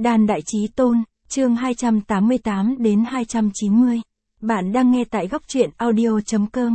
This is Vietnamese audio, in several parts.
Đan Đại Chí Tôn, chương 288 đến 290. Bạn đang nghe tại góc truyện audio.com.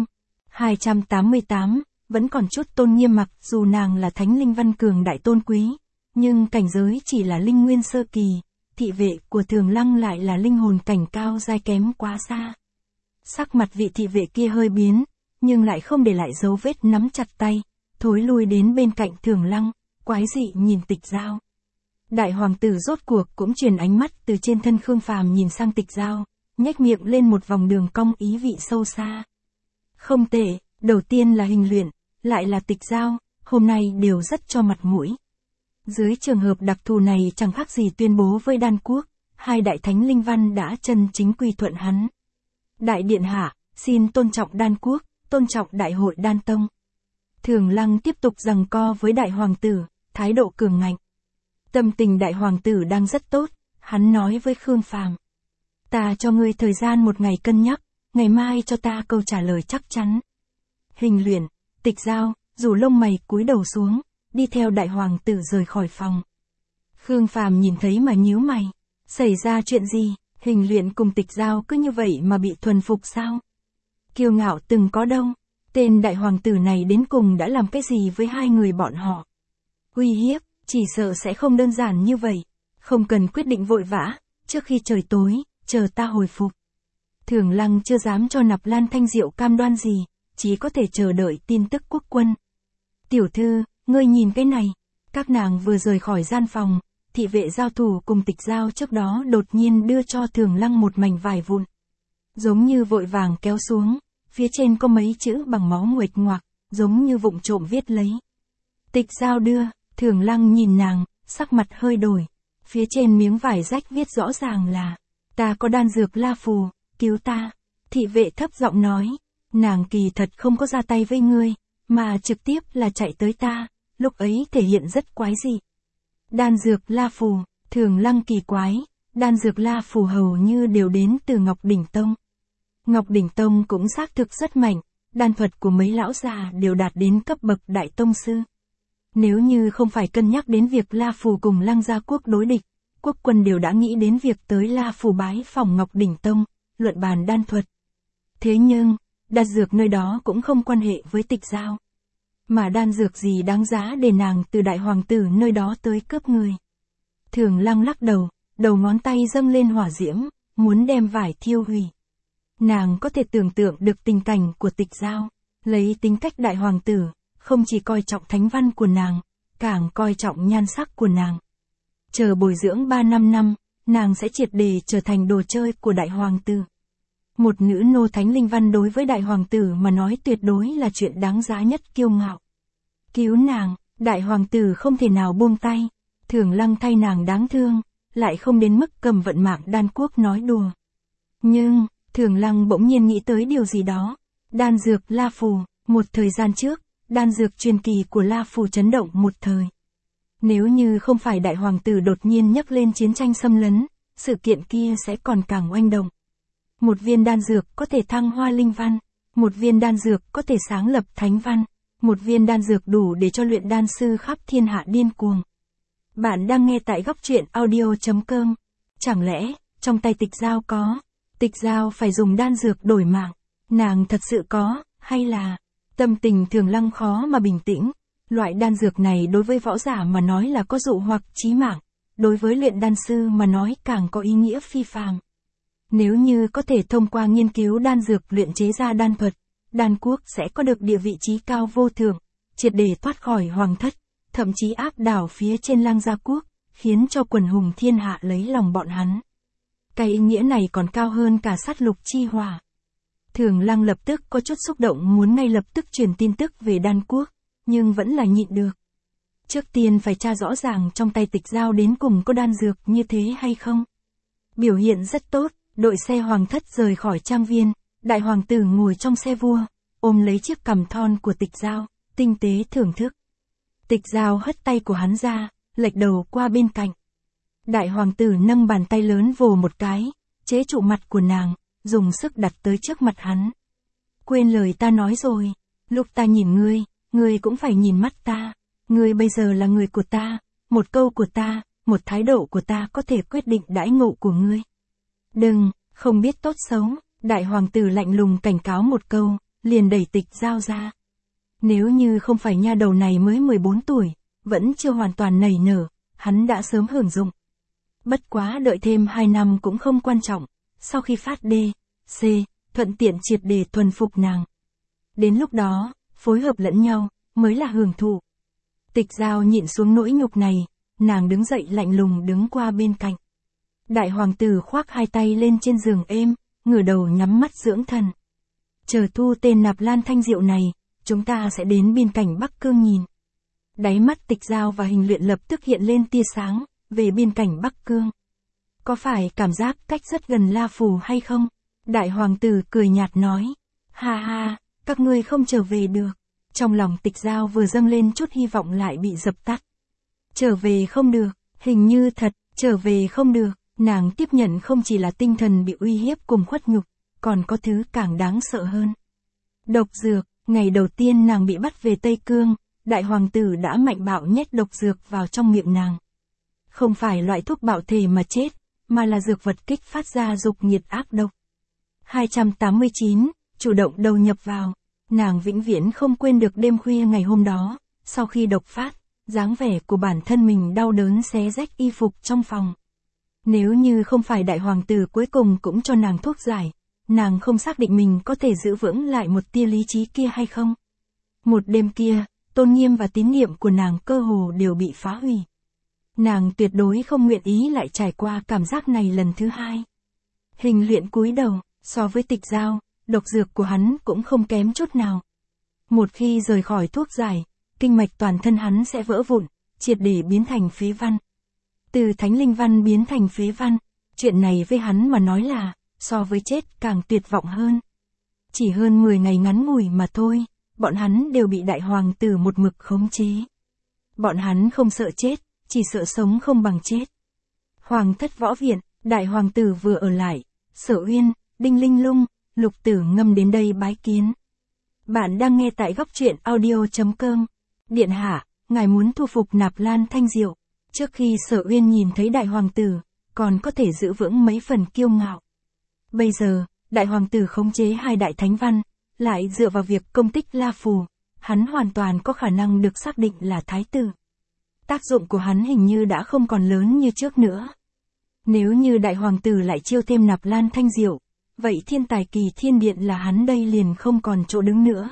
288, vẫn còn chút tôn nghiêm mặc dù nàng là thánh linh văn cường đại tôn quý, nhưng cảnh giới chỉ là linh nguyên sơ kỳ, thị vệ của Thường Lăng lại là linh hồn cảnh cao giai kém quá xa. Sắc mặt vị thị vệ kia hơi biến, nhưng lại không để lại dấu vết nắm chặt tay, thối lui đến bên cạnh Thường Lăng, quái dị nhìn Tịch Giao. Đại hoàng tử rốt cuộc cũng chuyển ánh mắt từ trên thân Khương Phàm nhìn sang Tịch Giao, nhếch miệng lên một vòng đường cong ý vị sâu xa. Không tệ, đầu tiên là Hình Luyện, lại là Tịch Giao, hôm nay đều rất cho mặt mũi. Dưới trường hợp đặc thù này chẳng khác gì tuyên bố với Đan Quốc, hai đại thánh linh văn đã chân chính quy thuận hắn. Đại điện hạ, xin tôn trọng Đan Quốc, tôn trọng đại hội Đan Tông. Thường Lăng tiếp tục giằng co với đại hoàng tử, thái độ cường ngạnh. Tâm tình đại hoàng tử đang rất tốt, hắn nói với Khương Phàm: "Ta cho ngươi thời gian một ngày cân nhắc, ngày mai cho ta câu trả lời chắc chắn." Hình Luyện, Tịch Giao, rủ lông mày cúi đầu xuống, đi theo đại hoàng tử rời khỏi phòng. Khương Phàm nhìn thấy mà nhíu mày, xảy ra chuyện gì, Hình Luyện cùng Tịch Giao cứ như vậy mà bị thuần phục sao? Kiêu ngạo từng có đâu, tên đại hoàng tử này đến cùng đã làm cái gì với hai người bọn họ? Uy hiếp, chỉ sợ sẽ không đơn giản như vậy, không cần quyết định vội vã, trước khi trời tối, chờ ta hồi phục. Thường Lăng chưa dám cho Nạp Lan Thanh Diệu cam đoan gì, chỉ có thể chờ đợi tin tức quốc quân. "Tiểu thư, ngươi nhìn cái này." Các nàng vừa rời khỏi gian phòng, thị vệ giao thủ cùng Tịch Giao trước đó đột nhiên đưa cho Thường Lăng một mảnh vải vụn. Giống như vội vàng kéo xuống, phía trên có mấy chữ bằng máu nguệch ngoạc, giống như vụng trộm viết lấy. Tịch Giao đưa, Thường Lăng nhìn nàng, sắc mặt hơi đổi. Phía trên miếng vải rách viết rõ ràng là: "Ta có đan dược La Phù, cứu ta." Thị vệ thấp giọng nói, nàng kỳ thật không có ra tay với ngươi, mà trực tiếp là chạy tới ta, lúc ấy thể hiện rất quái dị. Đan dược La Phù, Thường Lăng kỳ quái, đan dược La Phù hầu như đều đến từ Ngọc Đỉnh Tông. Ngọc Đỉnh Tông cũng xác thực rất mạnh, đan thuật của mấy lão già đều đạt đến cấp bậc đại tông sư. Nếu như không phải cân nhắc đến việc La Phù cùng Lăng Gia Quốc đối địch, quốc quân đều đã nghĩ đến việc tới La Phù bái phỏng Ngọc Đỉnh Tông, luận bàn đan thuật. Thế nhưng, đan dược nơi đó cũng không quan hệ với Tịch Giao. Mà đan dược gì đáng giá để nàng từ đại hoàng tử nơi đó tới cướp người? Thường Lăng lắc đầu, đầu ngón tay dâng lên hỏa diễm, muốn đem vải thiêu hủy. Nàng có thể tưởng tượng được tình cảnh của Tịch Giao, lấy tính cách đại hoàng tử, không chỉ coi trọng thánh văn của nàng, càng coi trọng nhan sắc của nàng. Chờ bồi dưỡng 3-5 năm, nàng sẽ triệt để trở thành đồ chơi của đại hoàng tử. Một nữ nô thánh linh văn đối với đại hoàng tử mà nói tuyệt đối là chuyện đáng giá nhất kiêu ngạo. Cứu nàng, đại hoàng tử không thể nào buông tay. Thường Lăng thay nàng đáng thương, lại không đến mức cầm vận mạng Đan Quốc nói đùa. Nhưng, Thường Lăng bỗng nhiên nghĩ tới điều gì đó. Đan dược La Phù, một thời gian trước, đan dược truyền kỳ của La Phù chấn động một thời. Nếu như không phải đại hoàng tử đột nhiên nhắc lên chiến tranh xâm lấn, sự kiện kia sẽ còn càng oanh động. Một viên đan dược có thể thăng hoa linh văn, một viên đan dược có thể sáng lập thánh văn, một viên đan dược đủ để cho luyện đan sư khắp thiên hạ điên cuồng. Bạn đang nghe tại góc truyện audio.com. Chẳng lẽ, trong tay Tịch Giao có? Tịch Giao phải dùng đan dược đổi mạng. Nàng thật sự có, hay là... Tâm tình Thường Lăng khó mà bình tĩnh. Loại đan dược này đối với võ giả mà nói là có dụ hoặc chí mạng. Đối với luyện đan sư mà nói càng có ý nghĩa phi phàm. Nếu như có thể thông qua nghiên cứu đan dược luyện chế ra đan thuật, Đan Quốc sẽ có được địa vị trí cao vô thượng, triệt để thoát khỏi hoàng thất, thậm chí áp đảo phía trên Lăng Gia Quốc, khiến cho quần hùng thiên hạ lấy lòng bọn hắn. Cái ý nghĩa này còn cao hơn cả sát lục chi hỏa. Thường Lăng lập tức có chút xúc động muốn ngay lập tức truyền tin tức về Đan Quốc, nhưng vẫn là nhịn được. Trước tiên phải tra rõ ràng trong tay Tịch Giao đến cùng có đan dược như thế hay không. Biểu hiện rất tốt, đội xe hoàng thất rời khỏi trang viên, đại hoàng tử ngồi trong xe vua, ôm lấy chiếc cằm thon của Tịch Giao, tinh tế thưởng thức. Tịch Giao hất tay của hắn ra, lệch đầu qua bên cạnh. Đại hoàng tử nâng bàn tay lớn vồ một cái, chế trụ mặt của nàng, dùng sức đặt tới trước mặt hắn. "Quên lời ta nói rồi, lúc ta nhìn ngươi cũng phải nhìn mắt ta, ngươi bây giờ là người của ta, một câu của ta, một thái độ của ta có thể quyết định đãi ngộ của ngươi. Đừng, không biết tốt xấu, đại hoàng tử lạnh lùng cảnh cáo một câu, liền đẩy Tịch Giao ra. Nếu như không phải nha đầu này mới 14 tuổi, vẫn chưa hoàn toàn nảy nở, hắn đã sớm hưởng dụng. Bất quá đợi thêm 2 năm cũng không quan trọng, sau khi phát D, C, thuận tiện triệt để thuần phục nàng. Đến lúc đó, phối hợp lẫn nhau, mới là hưởng thụ. Tịch Giao nhịn xuống nỗi nhục này, nàng đứng dậy lạnh lùng đứng qua bên cạnh. Đại hoàng tử khoác hai tay lên trên giường êm, ngửa đầu nhắm mắt dưỡng thần. Chờ thu tên Nạp Lan Thanh Diệu này, chúng ta sẽ đến biên cảnh Bắc Cương nhìn. Đáy mắt Tịch Giao và Hình Luyện lập tức hiện lên tia sáng, về biên cảnh Bắc Cương. Có phải cảm giác cách rất gần La Phủ hay không? Đại hoàng tử cười nhạt nói. Ha ha, các ngươi không trở về được. Trong lòng Tịch Giao vừa dâng lên chút hy vọng lại bị dập tắt. Trở về không được, hình như thật, trở về không được. Nàng tiếp nhận không chỉ là tinh thần bị uy hiếp cùng khuất nhục, còn có thứ càng đáng sợ hơn. Độc dược, ngày đầu tiên nàng bị bắt về Tây Cương, đại hoàng tử đã mạnh bạo nhét độc dược vào trong miệng nàng. Không phải loại thuốc bạo thể mà chết, mà là dược vật kích phát ra dục nhiệt ác độc. 289, chủ động đầu nhập vào. Nàng vĩnh viễn không quên được đêm khuya ngày hôm đó, sau khi độc phát, dáng vẻ của bản thân mình đau đớn xé rách y phục trong phòng. Nếu như không phải đại hoàng tử cuối cùng cũng cho nàng thuốc giải, nàng không xác định mình có thể giữ vững lại một tia lý trí kia hay không. Một đêm kia, tôn nghiêm và tín niệm của nàng cơ hồ đều bị phá hủy. Nàng tuyệt đối không nguyện ý lại trải qua cảm giác này lần thứ hai. Hình Luyện cúi đầu, so với Tịch Giao, độc dược của hắn cũng không kém chút nào. Một khi rời khỏi thuốc giải, kinh mạch toàn thân hắn sẽ vỡ vụn, triệt để biến thành phế văn. Từ thánh linh văn biến thành phế văn, chuyện này với hắn mà nói là, so với chết càng tuyệt vọng hơn. Chỉ hơn 10 ngày ngắn ngủi mà thôi, bọn hắn đều bị đại hoàng tử một mực khống chế. Bọn hắn không sợ chết, chỉ sợ sống không bằng chết. Hoàng thất võ viện, đại hoàng tử vừa ở lại, Sở Uyên, Đinh Linh Lung, Lục Tử Ngâm đến đây bái kiến. Bạn đang nghe tại góc truyện audio.com. Điện hạ, ngài muốn thu phục Nạp Lan Thanh Diệu. Trước khi Sở Uyên nhìn thấy đại hoàng tử, còn có thể giữ vững mấy phần kiêu ngạo. Bây giờ, đại hoàng tử khống chế 2 đại thánh văn, lại dựa vào việc công tích La Phù, hắn hoàn toàn có khả năng được xác định là thái tử. Tác dụng của hắn hình như đã không còn lớn như trước nữa. Nếu như đại hoàng tử lại chiêu thêm Nạp Lan Thanh Diệu, vậy thiên tài Kỳ Thiên Điện là hắn đây liền không còn chỗ đứng nữa.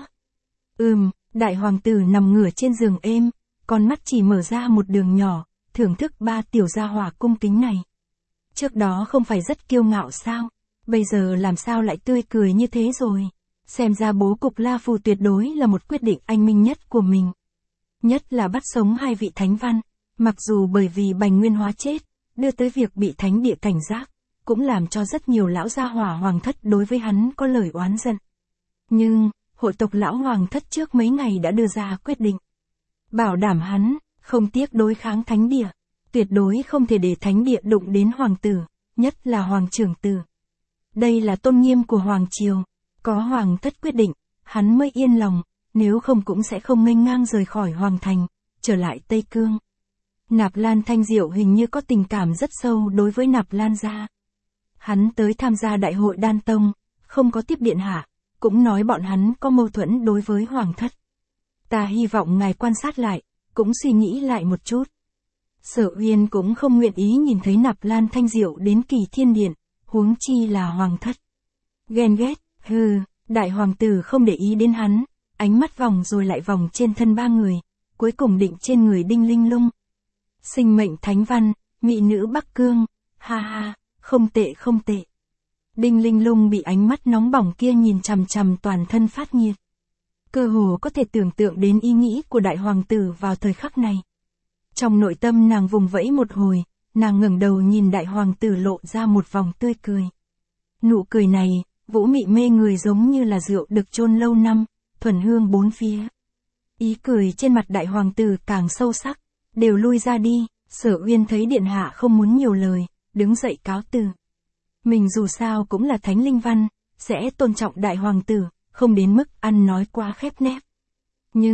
Đại hoàng tử nằm ngửa trên giường êm, con mắt chỉ mở ra một đường nhỏ, thưởng thức 3 tiểu gia hỏa cung kính này. Trước đó không phải rất kiêu ngạo sao, bây giờ làm sao lại tươi cười như thế rồi. Xem ra bố cục La Phù tuyệt đối là một quyết định anh minh nhất của mình. Nhất là bắt sống 2 vị thánh văn, mặc dù bởi vì Bành Nguyên Hóa chết, đưa tới việc bị thánh địa cảnh giác, cũng làm cho rất nhiều lão gia hỏa hoàng thất đối với hắn có lời oán giận. Nhưng, hội tộc lão hoàng thất trước mấy ngày đã đưa ra quyết định. Bảo đảm hắn, không tiếc đối kháng thánh địa, tuyệt đối không thể để thánh địa đụng đến hoàng tử, nhất là hoàng trưởng tử. Đây là tôn nghiêm của hoàng triều, có hoàng thất quyết định, hắn mới yên lòng, nếu không cũng sẽ không nghênh ngang rời khỏi hoàng thành, trở lại Tây Cương. Nạp Lan Thanh Diệu hình như có tình cảm rất sâu đối với Nạp Lan gia. Hắn tới tham gia đại hội Đan Tông, không có tiếp điện hạ, cũng nói bọn hắn có mâu thuẫn đối với hoàng thất. Ta hy vọng ngài quan sát lại, cũng suy nghĩ lại một chút. Sở Uyên cũng không nguyện ý nhìn thấy Nạp Lan Thanh Diệu đến Kỳ Thiên Điện, huống chi là hoàng thất. Ghen ghét, đại hoàng tử không để ý đến hắn, ánh mắt vòng rồi lại vòng trên thân 3 người, cuối cùng định trên người Đinh Linh Lung. Sinh mệnh thánh văn, mỹ nữ Bắc Cương, ha ha, không tệ không tệ. Đinh Linh Lung bị ánh mắt nóng bỏng kia nhìn chằm chằm toàn thân phát nhiệt. Cơ hồ có thể tưởng tượng đến ý nghĩ của đại hoàng tử vào thời khắc này. Trong nội tâm nàng vùng vẫy một hồi, nàng ngẩng đầu nhìn đại hoàng tử lộ ra một vòng tươi cười. Nụ cười này, vũ mị mê người giống như là rượu được chôn lâu năm, thuần hương bốn phía. Ý cười trên mặt đại hoàng tử càng sâu sắc, đều lui ra đi. Sở Uyên thấy điện hạ không muốn nhiều lời, đứng dậy cáo từ. Mình dù sao cũng là thánh linh văn, sẽ tôn trọng đại hoàng tử, không đến mức ăn nói quá khép nép. Nhưng,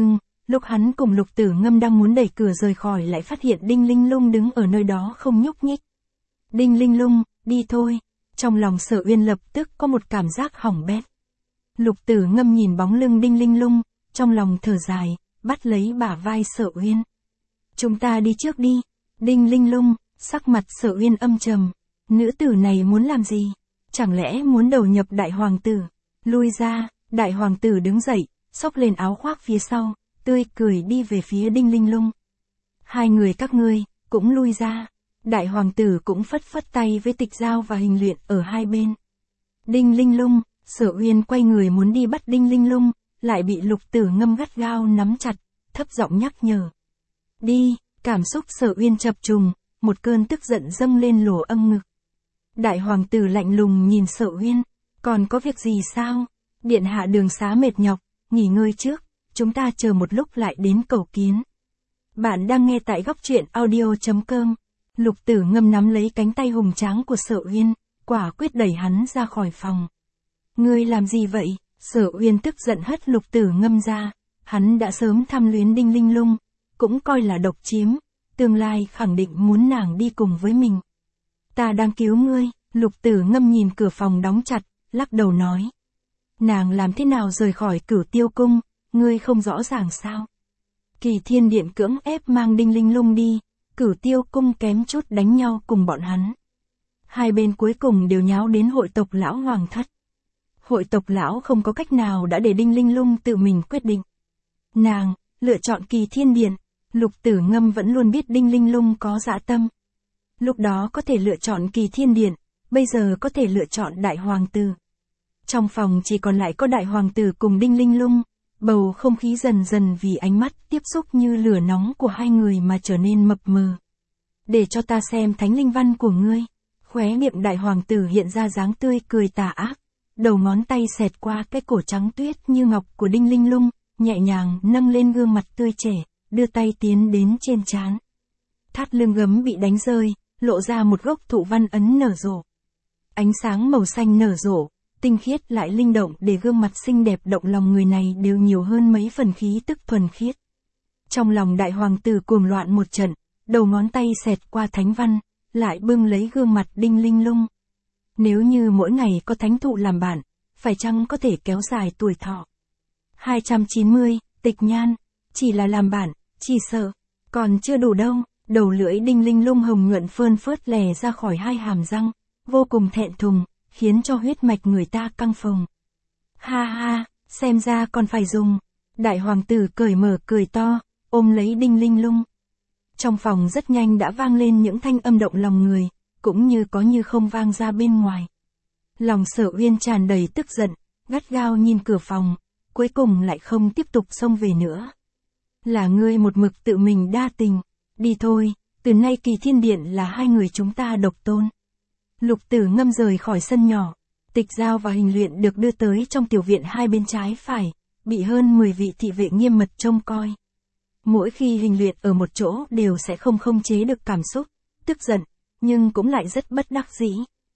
Lúc hắn cùng Lục Tử Ngâm đang muốn đẩy cửa rời khỏi lại phát hiện Đinh Linh Lung đứng ở nơi đó không nhúc nhích. Đinh Linh Lung, đi thôi. Trong lòng Sở Uyên lập tức có một cảm giác hỏng bét. Lục Tử Ngâm nhìn bóng lưng Đinh Linh Lung, trong lòng thở dài, bắt lấy bả vai Sở Uyên. Chúng ta đi trước đi. Đinh Linh Lung, sắc mặt Sở Uyên âm trầm. Nữ tử này muốn làm gì? Chẳng lẽ muốn đầu nhập đại hoàng tử? Lui ra, đại hoàng tử đứng dậy, xốc lên áo khoác phía sau, tươi cười đi về phía Đinh Linh Lung. Hai người các ngươi, cũng lui ra. Đại hoàng tử cũng phất phất tay với Tịch Giao và Hình Luyện ở hai bên. Đinh Linh Lung, Sở Uyên quay người muốn đi bắt Đinh Linh Lung, lại bị Lục Tử Ngâm gắt gao nắm chặt, thấp giọng nhắc nhở. Đi, cảm xúc Sở Uyên chập trùng, một cơn tức giận dâng lên lỗ âm ngực. Đại hoàng tử lạnh lùng nhìn Sở Uyên, còn có việc gì sao? Điện hạ đường xá mệt nhọc, nghỉ ngơi trước, chúng ta chờ một lúc lại đến cầu kiến. Bạn đang nghe tại góc truyện audio.com. Lục Tử Ngâm nắm lấy cánh tay hùng tráng của Sở Uyên, quả quyết đẩy hắn ra khỏi phòng. Ngươi làm gì vậy? Sở Uyên tức giận hất Lục Tử Ngâm ra, hắn đã sớm tham luyến Đinh Linh Lung, cũng coi là độc chiếm, tương lai khẳng định muốn nàng đi cùng với mình. Ta đang cứu ngươi. Lục Tử Ngâm nhìn cửa phòng đóng chặt, lắc đầu nói. Nàng làm thế nào rời khỏi Cửu Tiêu Cung, ngươi không rõ ràng sao? Kỳ Thiên Điện cưỡng ép mang Đinh Linh Lung đi, Cửu Tiêu Cung kém chút đánh nhau cùng bọn hắn. Hai bên cuối cùng đều nháo đến hội tộc lão hoàng thất. Hội tộc lão không có cách nào đã để Đinh Linh Lung tự mình quyết định. Nàng, lựa chọn Kỳ Thiên Điện, Lục Tử Ngâm vẫn luôn biết Đinh Linh Lung có dã tâm. Lúc đó có thể lựa chọn Kỳ Thiên Điện, bây giờ có thể lựa chọn Đại Hoàng Tử. Trong phòng chỉ còn lại có Đại Hoàng Tử cùng Đinh Linh Lung, bầu không khí dần dần vì ánh mắt tiếp xúc như lửa nóng của hai người mà trở nên mập mờ. Để cho ta xem thánh linh văn của ngươi. Khóe miệng Đại Hoàng Tử hiện ra dáng tươi cười tà ác, đầu ngón tay xẹt qua cái cổ trắng tuyết như ngọc của Đinh Linh Lung, nhẹ nhàng nâng lên gương mặt tươi trẻ, đưa tay tiến đến trên trán. Thắt lưng gấm bị đánh rơi, lộ ra một gốc thụ văn ấn nở rộ. Ánh sáng màu xanh nở rộ, tinh khiết lại linh động để gương mặt xinh đẹp động lòng người này đều nhiều hơn mấy phần khí tức thuần khiết. Trong lòng Đại Hoàng Tử cuồng loạn một trận, đầu ngón tay xẹt qua thánh văn, lại bưng lấy gương mặt Đinh Linh Lung. Nếu như mỗi ngày có thánh thụ làm bạn, phải chăng có thể kéo dài tuổi thọ? 290, Tịch Nhan, chỉ là làm bạn, chỉ sợ, còn chưa đủ đâu. Đầu lưỡi Đinh Linh Lung hồng nhuận phơn phớt lè ra khỏi hai hàm răng, vô cùng thẹn thùng, khiến cho huyết mạch người ta căng phồng. Ha ha, xem ra còn phải dùng. Đại Hoàng Tử cởi mở cười to, ôm lấy Đinh Linh Lung. Trong phòng rất nhanh đã vang lên những thanh âm động lòng người, cũng như có như không vang ra bên ngoài. Lòng Sở Uyên tràn đầy tức giận, gắt gao nhìn cửa phòng, cuối cùng lại không tiếp tục xông về nữa. Là ngươi một mực tự mình đa tình. Đi thôi, từ nay Kỳ Thiên Điện là hai người chúng ta độc tôn. Lục Tử Ngâm rời khỏi sân nhỏ, Tịch Giao và Hình Luyện được đưa tới trong tiểu viện hai bên trái phải, bị hơn 10 vị thị vệ nghiêm mật trông coi. Mỗi khi Hình Luyện ở một chỗ đều sẽ không khống chế được cảm xúc, tức giận, nhưng cũng lại rất bất đắc dĩ.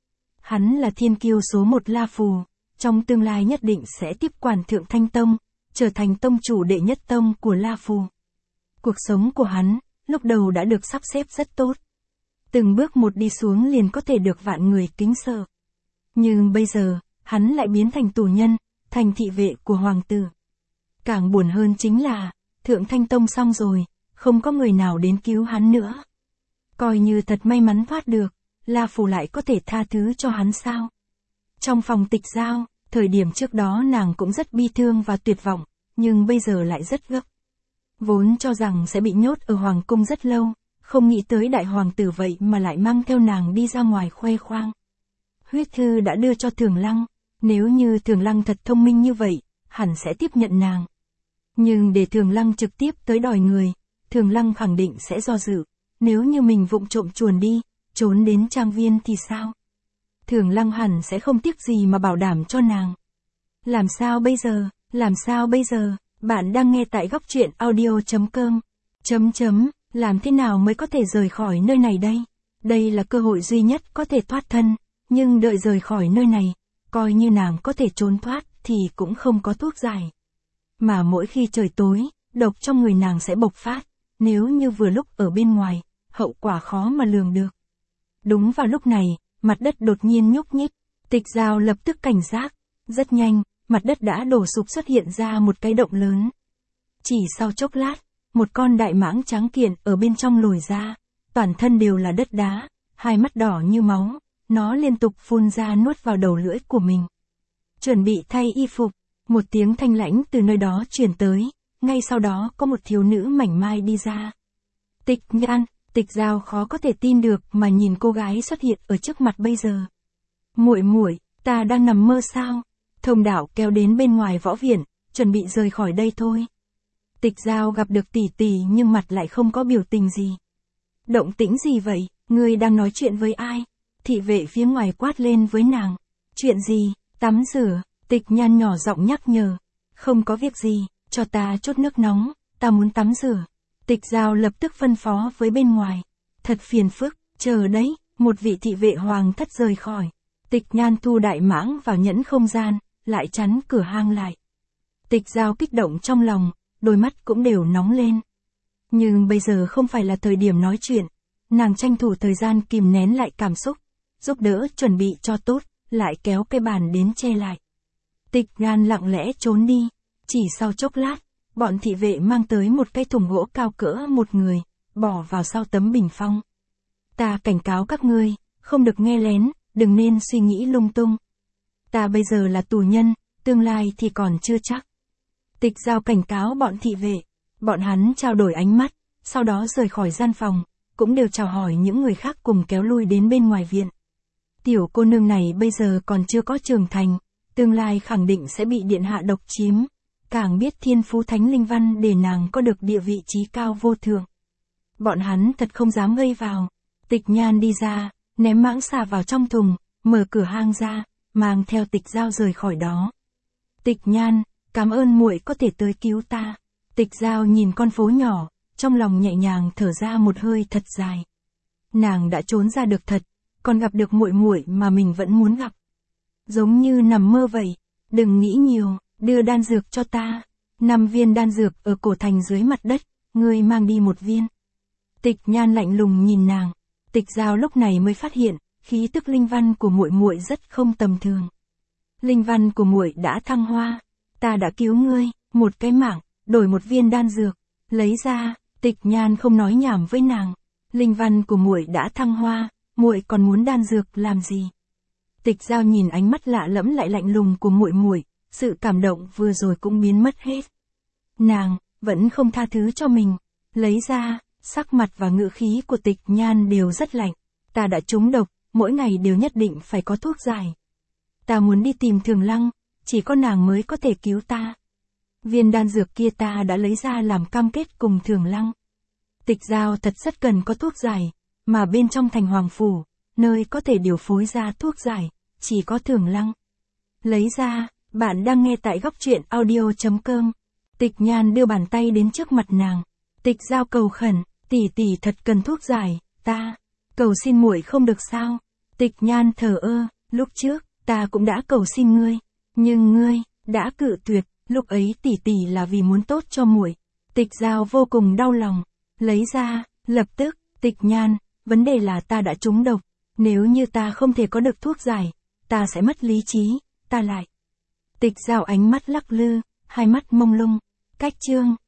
Hắn là thiên kiêu số 1 La Phù, trong tương lai nhất định sẽ tiếp quản Thượng Thanh Tông, trở thành tông chủ đệ nhất tông của La Phù. Cuộc sống của hắn lúc đầu đã được sắp xếp rất tốt. Từng bước một đi xuống liền có thể được vạn người kính sợ. Nhưng bây giờ, hắn lại biến thành tù nhân, thành thị vệ của hoàng tử. Càng buồn hơn chính là, Thượng Thanh Tông xong rồi, không có người nào đến cứu hắn nữa. Coi như thật may mắn thoát được, La Phù lại có thể tha thứ cho hắn sao? Trong phòng Tịch Giao, thời điểm trước đó nàng cũng rất bi thương và tuyệt vọng, nhưng bây giờ lại rất gấp. Vốn cho rằng sẽ bị nhốt ở hoàng cung rất lâu, không nghĩ tới Đại Hoàng Tử vậy mà lại mang theo nàng đi ra ngoài khoe khoang. Huyết thư đã đưa cho Thường Lăng, nếu như Thường Lăng thật thông minh như vậy, hẳn sẽ tiếp nhận nàng. Nhưng để Thường Lăng trực tiếp tới đòi người, Thường Lăng khẳng định sẽ do dự, nếu như mình vụng trộm chuồn đi, trốn đến trang viên thì sao? Thường Lăng hẳn sẽ không tiếc gì mà bảo đảm cho nàng. Làm sao bây giờ, làm sao bây giờ? Bạn đang nghe tại góc truyện audio.com. Làm thế nào mới có thể rời khỏi nơi này đây? Đây là cơ hội duy nhất có thể thoát thân, nhưng đợi rời khỏi nơi này, coi như nàng có thể trốn thoát thì cũng không có thuốc giải. Mà mỗi khi trời tối, độc trong người nàng sẽ bộc phát, nếu như vừa lúc ở bên ngoài, hậu quả khó mà lường được. Đúng vào lúc này, mặt đất đột nhiên nhúc nhích, Tịch Giao lập tức cảnh giác, rất nhanh, mặt đất đã đổ sụp xuất hiện ra một cái động lớn. Chỉ sau chốc lát, một con đại mãng trắng kiện ở bên trong lồi ra, toàn thân đều là đất đá, hai mắt đỏ như máu, nó liên tục phun ra nuốt vào đầu lưỡi của mình. Chuẩn bị thay y phục, một tiếng thanh lãnh từ nơi đó truyền tới, ngay sau đó có một thiếu nữ mảnh mai đi ra. Tịch Nhan, Tịch Giao khó có thể tin được mà nhìn cô gái xuất hiện ở trước mặt bây giờ. Muội muội, ta đang nằm mơ sao? Thông đạo kéo đến bên ngoài võ viện, chuẩn bị rời khỏi đây thôi. Tịch Giao gặp được tỷ tỷ nhưng mặt lại không có biểu tình gì. Động tĩnh gì vậy, ngươi đang nói chuyện với ai? Thị vệ phía ngoài quát lên với nàng. Chuyện gì, tắm rửa, Tịch Nhan nhỏ giọng nhắc nhở. Không có việc gì, cho ta chút nước nóng, ta muốn tắm rửa. Tịch Giao lập tức phân phó với bên ngoài. Thật phiền phức, chờ đấy, một vị thị vệ hoàng thất rời khỏi. Tịch Nhan thu đại mãng vào nhẫn không gian, lại chắn cửa hang lại. Tịch Giao kích động trong lòng, đôi mắt cũng đều nóng lên. Nhưng bây giờ không phải là thời điểm nói chuyện, nàng tranh thủ thời gian kìm nén lại cảm xúc, giúp đỡ chuẩn bị cho tốt, lại kéo cái bàn đến che lại. Tịch Nhan lặng lẽ trốn đi, chỉ sau chốc lát, bọn thị vệ mang tới một cái thùng gỗ cao cỡ một người, bỏ vào sau tấm bình phong. Ta cảnh cáo các ngươi, không được nghe lén, đừng nên suy nghĩ lung tung. Ta bây giờ là tù nhân, tương lai thì còn chưa chắc. Tịch Giao cảnh cáo bọn thị vệ, bọn hắn trao đổi ánh mắt, sau đó rời khỏi gian phòng, cũng đều chào hỏi những người khác cùng kéo lui đến bên ngoài viện. Tiểu cô nương này bây giờ còn chưa có trưởng thành, tương lai khẳng định sẽ bị điện hạ độc chiếm, càng biết thiên phú thánh linh văn để nàng có được địa vị trí cao vô thượng. Bọn hắn thật không dám gây vào. Tịch Nhan đi ra, ném mãng xà vào trong thùng, mở cửa hang ra, mang theo Tịch Giao rời khỏi đó. Tịch Nhan, cảm ơn muội có thể tới cứu ta. Tịch Giao nhìn con phố nhỏ, trong lòng nhẹ nhàng thở ra một hơi thật dài. Nàng đã trốn ra được thật, còn gặp được muội muội mà mình vẫn muốn gặp. Giống như nằm mơ vậy, đừng nghĩ nhiều, đưa đan dược cho ta. 5 viên đan dược ở cổ thành dưới mặt đất, ngươi mang đi 1 viên. Tịch Nhan lạnh lùng nhìn nàng. Tịch Giao lúc này mới phát hiện, khí tức linh văn của muội muội rất không tầm thường. Linh văn của muội đã thăng hoa, ta đã cứu ngươi, một cái mạng, đổi 1 viên đan dược, lấy ra. Tịch Nhan không nói nhảm với nàng. Linh văn của muội đã thăng hoa, muội còn muốn đan dược làm gì? Tịch Giao nhìn ánh mắt lạ lẫm lại lạnh lùng của muội muội, sự cảm động vừa rồi cũng biến mất hết. Nàng vẫn không tha thứ cho mình. Lấy ra, sắc mặt và ngữ khí của Tịch Nhan đều rất lạnh. Ta đã trúng độc, mỗi ngày đều nhất định phải có thuốc giải. Ta muốn đi tìm Thường Lăng, chỉ có nàng mới có thể cứu ta. Viên đan dược kia ta đã lấy ra làm cam kết cùng Thường Lăng. Tịch Giao thật rất cần có thuốc giải, mà bên trong thành hoàng phủ, nơi có thể điều phối ra thuốc giải, chỉ có Thường Lăng. Lấy ra, bạn đang nghe tại góc truyện audio.com. Tịch Nhan đưa bàn tay đến trước mặt nàng. Tịch Giao cầu khẩn, tỷ tỷ thật cần thuốc giải, ta cầu xin muội không được sao? Tịch Nhan thờ ơ, lúc trước, ta cũng đã cầu xin ngươi, nhưng ngươi đã cự tuyệt, lúc ấy tỷ tỷ là vì muốn tốt cho muội. Tịch Giao vô cùng đau lòng, lấy ra, lập tức, Tịch Nhan, vấn đề là ta đã trúng độc, nếu như ta không thể có được thuốc giải, ta sẽ mất lý trí, ta lại. Tịch Giao ánh mắt lắc lư, hai mắt mông lung, cách chương.